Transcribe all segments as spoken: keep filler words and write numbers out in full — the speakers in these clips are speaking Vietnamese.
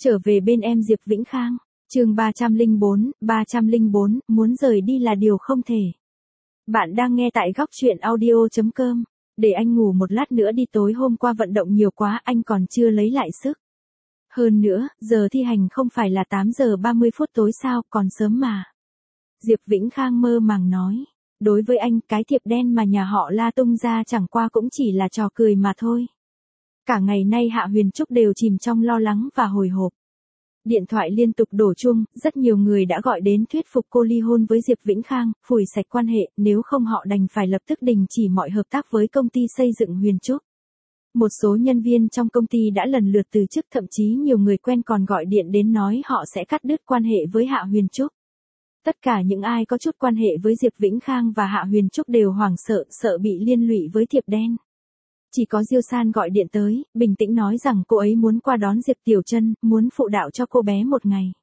Trở về bên em Diệp Vĩnh Khang, chương ba trăm lẻ bốn, ba trăm lẻ bốn, muốn rời đi là điều không thể. Bạn đang nghe tại góc truyện audio chấm com, để anh ngủ một lát nữa đi, tối hôm qua vận động nhiều quá anh còn chưa lấy lại sức. Hơn nữa, giờ thi hành không phải là tám giờ ba mươi phút tối sao, còn sớm mà. Diệp Vĩnh Khang mơ màng nói, đối với anh cái thiệp đen mà nhà họ La tung ra chẳng qua cũng chỉ là trò cười mà thôi. Cả ngày nay Hạ Huyền Trúc đều chìm trong lo lắng và hồi hộp. Điện thoại liên tục đổ chuông, rất nhiều người đã gọi đến thuyết phục cô ly hôn với Diệp Vĩnh Khang, phủi sạch quan hệ, nếu không họ đành phải lập tức đình chỉ mọi hợp tác với công ty xây dựng Huyền Trúc. Một số nhân viên trong công ty đã lần lượt từ chức, thậm chí nhiều người quen còn gọi điện đến nói họ sẽ cắt đứt quan hệ với Hạ Huyền Trúc. Tất cả những ai có chút quan hệ với Diệp Vĩnh Khang và Hạ Huyền Trúc đều hoảng sợ, sợ bị liên lụy với thiệp đen. Chỉ có Diêu San gọi điện tới, bình tĩnh nói rằng cô ấy muốn qua đón Diệp Tiểu Trân, muốn phụ đạo cho cô bé một ngày.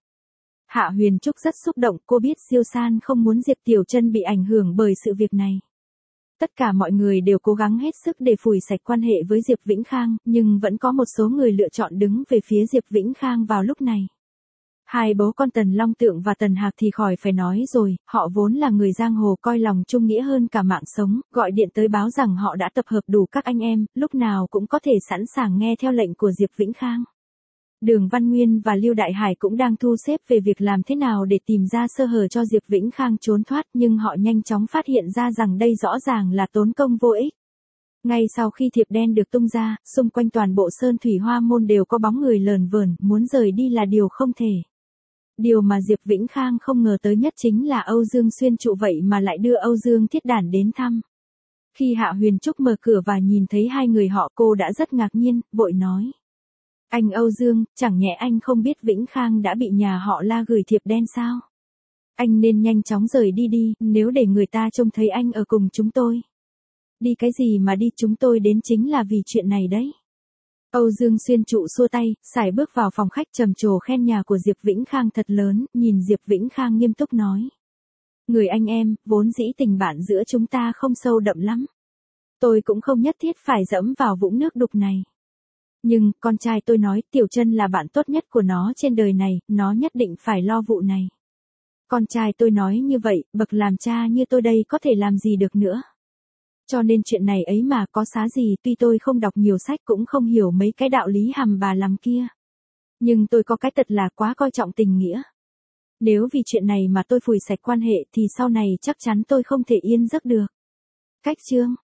Hạ Huyền Trúc rất xúc động, cô biết Diêu San không muốn Diệp Tiểu Trân bị ảnh hưởng bởi sự việc này. Tất cả mọi người đều cố gắng hết sức để phủi sạch quan hệ với Diệp Vĩnh Khang, nhưng vẫn có một số người lựa chọn đứng về phía Diệp Vĩnh Khang vào lúc này. Hai bố con Tần Long Tượng và Tần Hạc thì khỏi phải nói rồi, họ vốn là người giang hồ coi lòng trung nghĩa hơn cả mạng sống, gọi điện tới báo rằng họ đã tập hợp đủ các anh em, lúc nào cũng có thể sẵn sàng nghe theo lệnh của Diệp Vĩnh Khang. Đường Văn Nguyên và Lưu Đại Hải cũng đang thu xếp về việc làm thế nào để tìm ra sơ hở cho Diệp Vĩnh Khang trốn thoát, nhưng họ nhanh chóng phát hiện ra rằng đây rõ ràng là tốn công vô ích. Ngay sau khi thiệp đen được tung ra, xung quanh toàn bộ Sơn Thủy Hoa Môn đều có bóng người lờn vờn, muốn rời đi là điều không thể. Điều mà Diệp Vĩnh Khang không ngờ tới nhất chính là Âu Dương Xuyên Trụ vậy mà lại đưa Âu Dương Thiết Đản đến thăm. Khi Hạ Huyền Trúc mở cửa và nhìn thấy hai người họ, cô đã rất ngạc nhiên, vội nói. Anh Âu Dương, chẳng nhẽ anh không biết Vĩnh Khang đã bị nhà họ La gửi thiệp đen sao? Anh nên nhanh chóng rời đi đi, nếu để người ta trông thấy anh ở cùng chúng tôi. Đi cái gì mà đi, chúng tôi đến chính là vì chuyện này đấy. Âu Dương Xuyên Trụ xua tay, sải bước vào phòng khách trầm trồ khen nhà của Diệp Vĩnh Khang thật lớn, nhìn Diệp Vĩnh Khang nghiêm túc nói. Người anh em, vốn dĩ tình bạn giữa chúng ta không sâu đậm lắm. Tôi cũng không nhất thiết phải dẫm vào vũng nước đục này. Nhưng, con trai tôi nói Tiểu Trân là bạn tốt nhất của nó trên đời này, nó nhất định phải lo vụ này. Con trai tôi nói như vậy, bậc làm cha như tôi đây có thể làm gì được nữa. Cho nên chuyện này ấy mà có xá gì, tuy tôi không đọc nhiều sách cũng không hiểu mấy cái đạo lý hằm bà làm kia. Nhưng tôi có cái tật là quá coi trọng tình nghĩa. Nếu vì chuyện này mà tôi phủi sạch quan hệ thì sau này chắc chắn tôi không thể yên giấc được. Cách chương